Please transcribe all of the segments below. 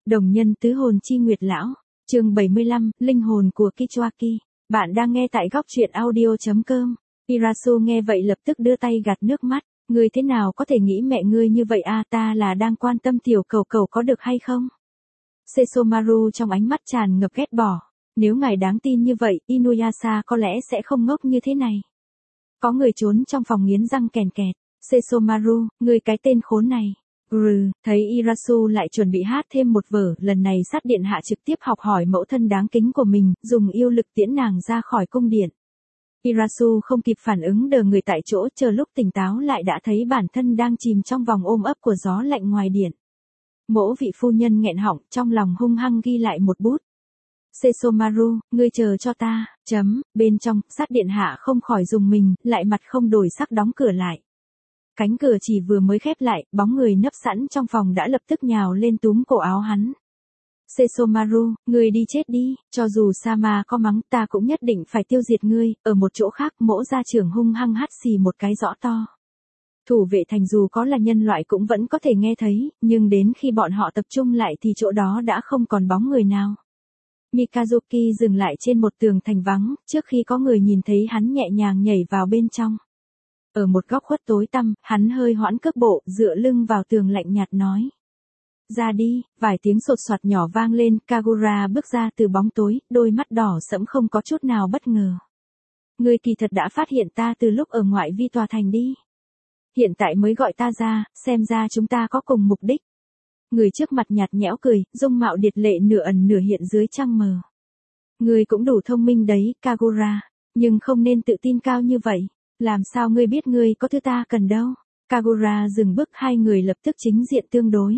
Đồng nhân tứ hồn chi nguyệt lão, chương 75, linh hồn của Kichwaki. Bạn đang nghe tại góc truyện audio.com. Irasu nghe vậy lập tức đưa tay gạt nước mắt. Ngươi thế nào có thể nghĩ mẹ ngươi như vậy à, ta là đang quan tâm tiểu cầu cầu có được hay không? Sesomaru trong ánh mắt tràn ngập ghét bỏ. Nếu ngài đáng tin như vậy, Inuyasha có lẽ sẽ không ngốc như thế này. Có người trốn trong phòng nghiến răng kèn kẹt. Sesomaru, ngươi cái tên khốn này. Thấy Irasu lại chuẩn bị hát thêm một vở, lần này sát điện hạ trực tiếp học hỏi mẫu thân đáng kính của mình, dùng yêu lực tiễn nàng ra khỏi cung điện. Irasu không kịp phản ứng, đờ người tại chỗ, chờ lúc tỉnh táo lại đã thấy bản thân đang chìm trong vòng ôm ấp của gió lạnh ngoài điện. Mỗ vị phu nhân nghẹn họng, trong lòng hung hăng ghi lại một bút. Sesomaru, ngươi chờ cho ta, bên trong, sát điện hạ không khỏi rùng mình, lại mặt không đổi sắc đóng cửa lại. Cánh cửa chỉ vừa mới khép lại, bóng người nấp sẵn trong phòng đã lập tức nhào lên túm cổ áo hắn. Sesomaru, ngươi đi chết đi, cho dù Sama có mắng ta cũng nhất định phải tiêu diệt ngươi. Ở một chỗ khác, Mỗ gia trưởng hung hăng hắt xì một cái rõ to. Thủ vệ thành dù có là nhân loại cũng vẫn có thể nghe thấy, nhưng đến khi bọn họ tập trung lại thì chỗ đó đã không còn bóng người nào. Mikazuki dừng lại trên một tường thành vắng, trước khi có người nhìn thấy hắn nhẹ nhàng nhảy vào bên trong. Ở một góc khuất tối tăm, hắn hơi hoãn cước bộ, dựa lưng vào tường lạnh nhạt nói. Ra đi, vài tiếng sột soạt nhỏ vang lên, Kagura bước ra từ bóng tối, đôi mắt đỏ sẫm không có chút nào bất ngờ. Ngươi kỳ thật đã phát hiện ta từ lúc ở ngoại vi tòa thành đi. Hiện tại mới gọi ta ra, xem ra chúng ta có cùng mục đích. Người trước mặt nhạt nhẽo cười, dung mạo điệt lệ nửa ẩn nửa hiện dưới trăng mờ. Ngươi cũng đủ thông minh đấy, Kagura, nhưng không nên tự tin cao như vậy. Làm sao ngươi biết ngươi có thứ ta cần đâu? Kagura dừng bước, hai người lập tức chính diện tương đối.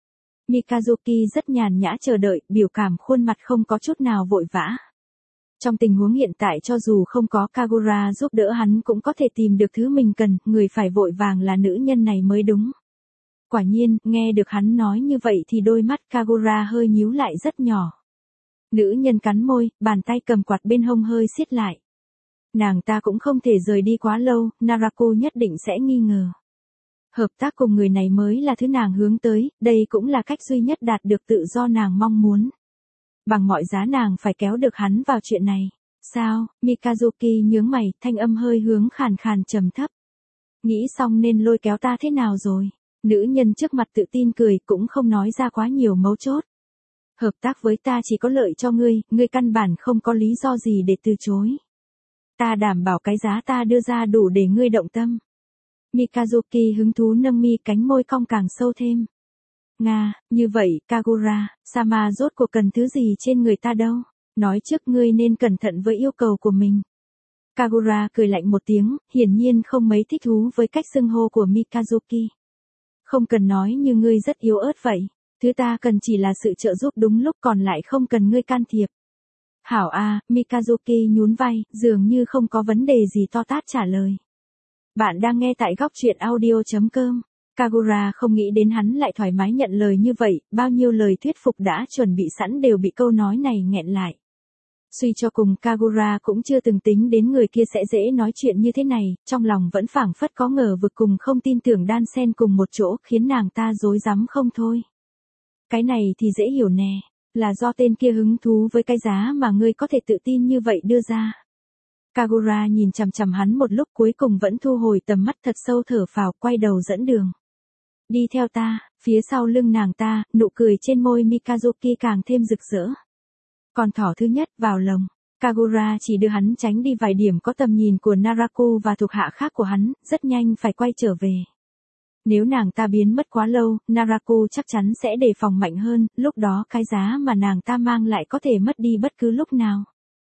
Mikazuki rất nhàn nhã chờ đợi, biểu cảm khuôn mặt không có chút nào vội vã. Trong tình huống hiện tại cho dù không có Kagura giúp đỡ hắn cũng có thể tìm được thứ mình cần, người phải vội vàng là nữ nhân này mới đúng. Quả nhiên, nghe được hắn nói như vậy thì đôi mắt Kagura hơi nhíu lại rất nhỏ. Nữ nhân cắn môi, bàn tay cầm quạt bên hông hơi siết lại. Nàng ta cũng không thể rời đi quá lâu, Naraku nhất định sẽ nghi ngờ. Hợp tác cùng người này mới là thứ nàng hướng tới, đây cũng là cách duy nhất đạt được tự do nàng mong muốn. Bằng mọi giá nàng phải kéo được hắn vào chuyện này. Sao? Mikazuki nhướng mày, thanh âm hơi hướng khàn khàn trầm thấp. Nghĩ xong nên lôi kéo ta thế nào rồi? Nữ nhân trước mặt tự tin cười, cũng không nói ra quá nhiều mấu chốt. Hợp tác với ta chỉ có lợi cho ngươi, ngươi căn bản không có lý do gì để từ chối. Ta đảm bảo cái giá ta đưa ra đủ để ngươi động tâm. Mikazuki hứng thú nâng mi, cánh môi cong càng sâu thêm. Nga, như vậy, Kagura, Sama rốt cuộc cần thứ gì trên người ta đâu? Nói trước ngươi nên cẩn thận với yêu cầu của mình. Kagura cười lạnh một tiếng, hiển nhiên không mấy thích thú với cách xưng hô của Mikazuki. Không cần nói như ngươi rất yếu ớt vậy. Thứ ta cần chỉ là sự trợ giúp đúng lúc, còn lại không cần ngươi can thiệp. Hảo a, Mikazuki nhún vai, dường như không có vấn đề gì to tát trả lời. Bạn đang nghe tại góc truyện audio.com. Kagura không nghĩ đến hắn lại thoải mái nhận lời như vậy, bao nhiêu lời thuyết phục đã chuẩn bị sẵn đều bị câu nói này nghẹn lại. Suy cho cùng Kagura cũng chưa từng tính đến người kia sẽ dễ nói chuyện như thế này, trong lòng vẫn phảng phất có ngờ vực cùng không tin tưởng đan xen cùng một chỗ, khiến nàng ta rối rắm không thôi. Cái này thì dễ hiểu nè, là do tên kia hứng thú với cái giá mà ngươi có thể tự tin như vậy đưa ra. Kagura nhìn chằm chằm hắn một lúc, cuối cùng vẫn thu hồi tầm mắt, thật sâu thở phào, quay đầu dẫn đường. Đi theo ta. Phía sau lưng nàng ta, nụ cười trên môi Mikazuki càng thêm rực rỡ. Con thỏ thứ nhất vào lồng. Kagura chỉ đưa hắn tránh đi vài điểm có tầm nhìn của Naraku và thuộc hạ khác của hắn, rất nhanh phải quay trở về. Nếu nàng ta biến mất quá lâu, Naraku chắc chắn sẽ đề phòng mạnh hơn, lúc đó cái giá mà nàng ta mang lại có thể mất đi bất cứ lúc nào.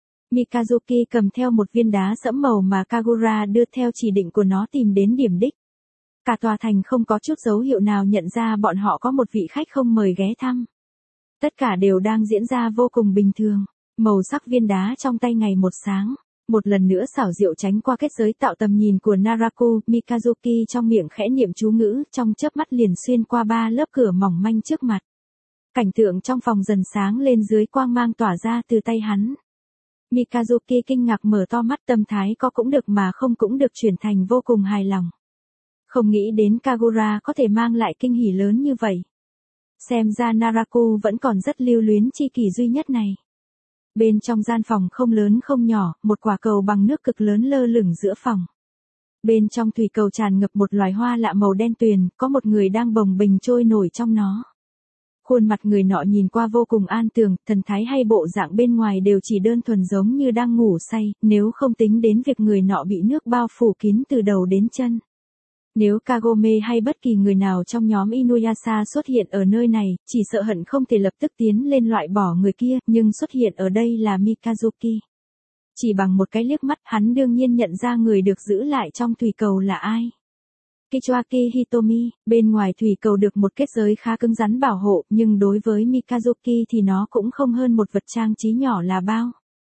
Mikazuki cầm theo một viên đá sẫm màu mà Kagura đưa theo chỉ định của nó tìm đến điểm đích. Cả tòa thành không có chút dấu hiệu nào nhận ra bọn họ có một vị khách không mời ghé thăm. Tất cả đều đang diễn ra vô cùng bình thường. Màu sắc viên đá trong tay ngày một sáng. Một lần nữa xảo diệu tránh qua kết giới tạo tầm nhìn của Naraku, Mikazuki trong miệng khẽ niệm chú ngữ, trong chớp mắt liền xuyên qua 3 lớp cửa mỏng manh trước mặt. Cảnh tượng trong phòng dần sáng lên dưới quang mang tỏa ra từ tay hắn. Mikazuki kinh ngạc mở to mắt, tâm thái có cũng được mà không cũng được chuyển thành vô cùng hài lòng. Không nghĩ đến Kagura có thể mang lại kinh hỉ lớn như vậy. Xem ra Naraku vẫn còn rất lưu luyến chi kỷ duy nhất này. Bên trong gian phòng không lớn không nhỏ, một quả cầu bằng nước cực lớn lơ lửng giữa phòng. Bên trong thủy cầu tràn ngập một loài hoa lạ màu đen tuyền, có một người đang bồng bềnh trôi nổi trong nó. Khuôn mặt người nọ nhìn qua vô cùng an tường, thần thái hay bộ dạng bên ngoài đều chỉ đơn thuần giống như đang ngủ say, nếu không tính đến việc người nọ bị nước bao phủ kín từ đầu đến chân. Nếu Kagome hay bất kỳ người nào trong nhóm Inuyasha xuất hiện ở nơi này, chỉ sợ hận không thể lập tức tiến lên loại bỏ người kia, nhưng xuất hiện ở đây là Mikazuki. Chỉ bằng một cái liếc mắt, hắn đương nhiên nhận ra người được giữ lại trong thủy cầu là ai. Kichoaki Hitomi, bên ngoài thủy cầu được một kết giới khá cứng rắn bảo hộ, nhưng đối với Mikazuki thì nó cũng không hơn một vật trang trí nhỏ là bao.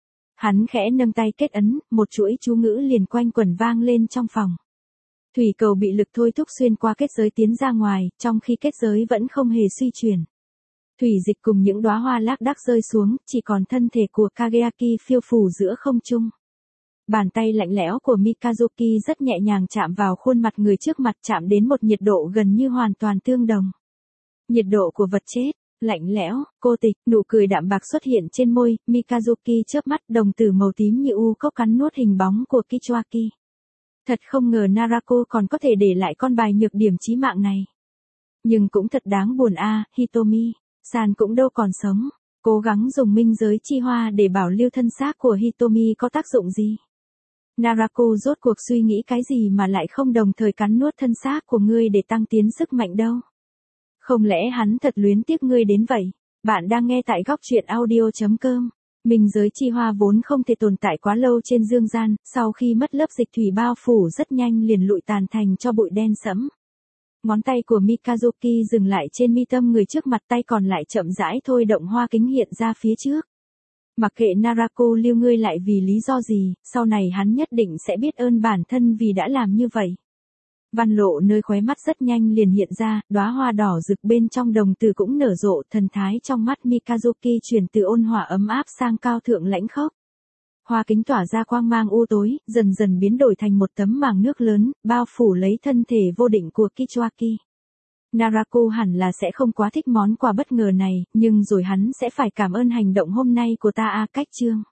Hắn khẽ nâng tay kết ấn, một chuỗi chú ngữ liền quanh quẩn vang lên trong phòng. Thủy cầu bị lực thôi thúc xuyên qua kết giới tiến ra ngoài, trong khi kết giới vẫn không hề suy chuyển. Thủy dịch cùng những đóa hoa lác đác rơi xuống, chỉ còn thân thể của Kageaki phiêu phù giữa không trung. Bàn tay lạnh lẽo của Mikazuki rất nhẹ nhàng chạm vào khuôn mặt người trước mặt, chạm đến một nhiệt độ gần như hoàn toàn tương đồng. Nhiệt độ của vật chết, lạnh lẽo, cô tịch, nụ cười đạm bạc xuất hiện trên môi, Mikazuki chớp mắt, đồng tử màu tím như u cốc cắn nuốt hình bóng của Kichoaki. Thật không ngờ Narako còn có thể để lại con bài nhược điểm chí mạng này. Nhưng cũng thật đáng buồn a, Hitomi, San cũng đâu còn sống. Cố gắng dùng minh giới chi hoa để bảo lưu thân xác của Hitomi có tác dụng gì? Narako rốt cuộc suy nghĩ cái gì mà lại không đồng thời cắn nuốt thân xác của ngươi để tăng tiến sức mạnh đâu? Không lẽ hắn thật luyến tiếc ngươi đến vậy? Bạn đang nghe tại góc truyện audio.com. Minh giới chi hoa vốn không thể tồn tại quá lâu trên dương gian, sau khi mất lớp dịch thủy bao phủ rất nhanh liền lụi tàn thành cho bụi đen sẫm. Ngón tay của Mikazuki dừng lại trên mi tâm người trước mặt, tay còn lại chậm rãi thôi động hoa kính hiện ra phía trước. Mặc kệ Narako lưu ngươi lại vì lý do gì, sau này hắn nhất định sẽ biết ơn bản thân vì đã làm như vậy. Văn lộ nơi khóe mắt rất nhanh liền hiện ra, đóa hoa đỏ rực bên trong đồng tử cũng nở rộ, thần thái trong mắt Mikazuki chuyển từ ôn hòa ấm áp sang cao thượng lãnh khốc. Hoa kính tỏa ra quang mang u tối, dần dần biến đổi thành một tấm màng nước lớn, bao phủ lấy thân thể vô định của Kichoaki. Narako hẳn là sẽ không quá thích món quà bất ngờ này, nhưng rồi hắn sẽ phải cảm ơn hành động hôm nay của ta cách chương.